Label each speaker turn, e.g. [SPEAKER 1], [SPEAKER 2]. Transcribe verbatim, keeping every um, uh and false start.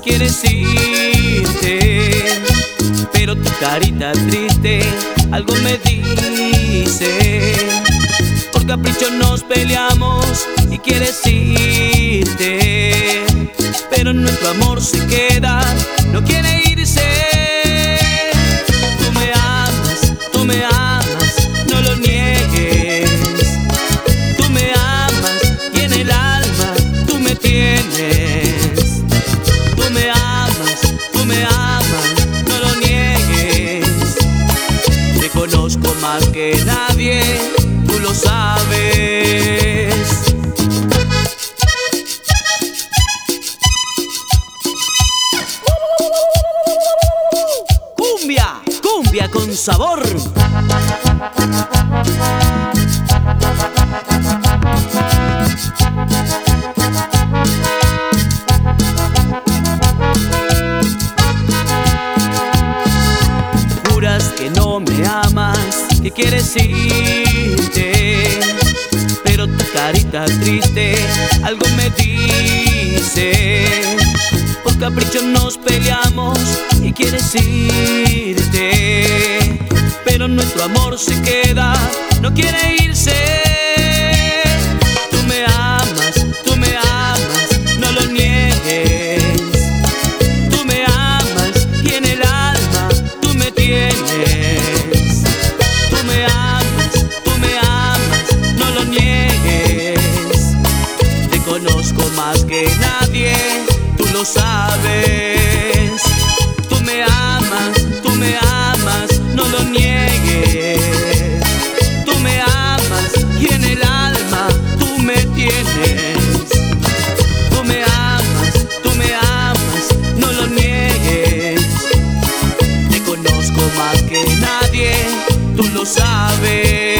[SPEAKER 1] quieres irte, pero tu carita triste algo me dice. Por capricho nos peleamos y quieres irte, pero nuestro amor se queda, no quiere irse. Tú me amas, tú me amas, no lo niegues. Tú me amas y en el alma tú me tienes. Tú me amas, tú me amas, no lo niegues. Te conozco más que nadie, tú lo sabes. Cumbia, cumbia con sabor. Juras que no me amas, que quieres irte, pero tu carita triste algo me dice. Por capricho nos peleamos y quieres irte, pero nuestro amor se queda, no quiere irse. Tú me amas, tú me amas, no lo niegues. Tú me amas y en el alma tú me tienes. Tú me amas, tú me amas, no lo niegues. Te conozco más que nadie, tú lo sabes. Tú me amas, tú me amas, no lo niegues. Tú me amas y en el alma tú me tienes. Tú me amas, tú me amas, no lo niegues. Te conozco más que nadie, tú lo sabes.